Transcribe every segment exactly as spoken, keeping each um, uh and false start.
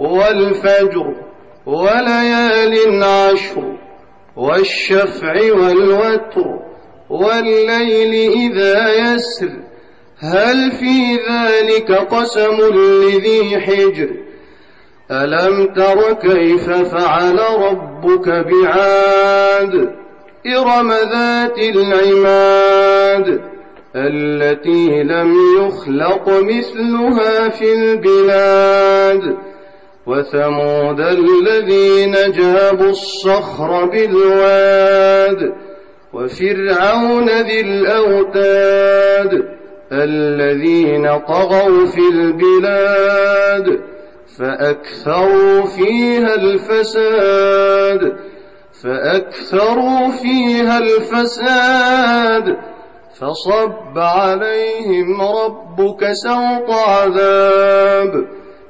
والفجر وليال عشر والشفع والوتر والليل إذا يسر هل في ذلك قسم لذي حجر ألم تر كيف فعل ربك بعاد إرم ذات العماد التي لم يخلق مثلها في البلاد وثمود الذين جابوا الصخر بالواد وفرعون ذي الأوتاد الذين طغوا في البلاد فأكثروا فيها الفساد فأكثروا فيها الفساد فصب عليهم ربك سوط عذاب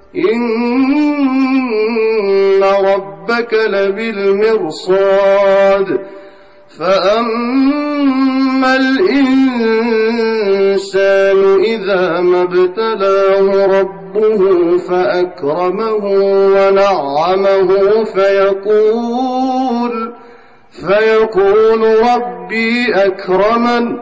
إن ربك لبالمرصاد فأما الإنسان إذا ما ابتلاه ربه فأكرمه ونعمه فيقول فيقول ربي أكرمن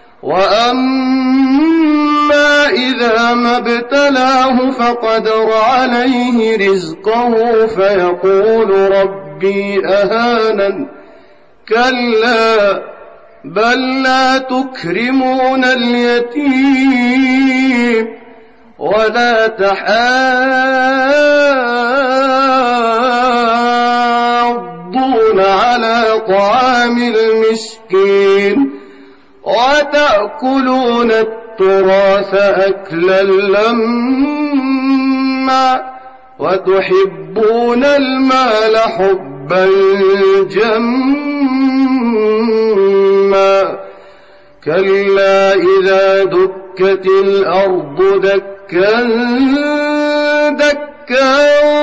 وأما إذا ما ابتلاه فقدر عليه رزقه فيقول ربي أهانن كلا بل لا تكرمون اليتيم ولا تحاضون على طعام المسكين وتأكلون التراث أكلا لما وتحبون المال حبا جما كلا إذا دكت الأرض دكا دكا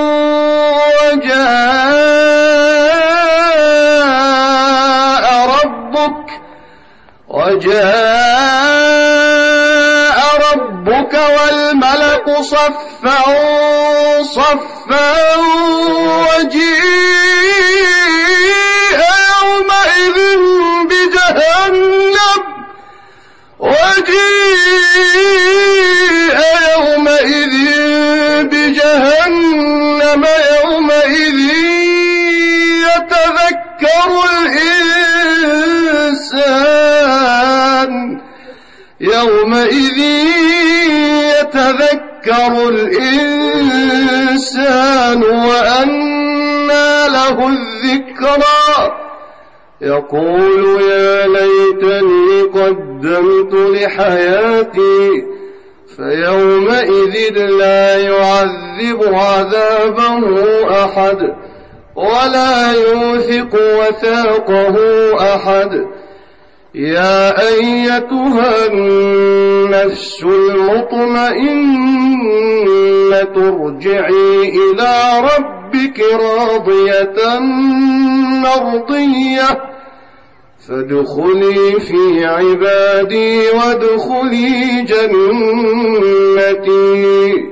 وجاء ربك وجاء ربك والملك صفا صفا وجيء يومئذ بجهنم وجيء يومئذ بجهنم يومئذ يتذكر الإنسان يومئذ يتذكر الإنسان وأنى له الذكرى يقول يا ليتني قدمت لحياتي فيومئذ لا يعذب عذابه أحد ولا يوثق وثاقه أحد يا أيتها النفس المطمئنة ارجعي إلى ربك راضية مرضية فادخلي في عبادي وادخلي جنتي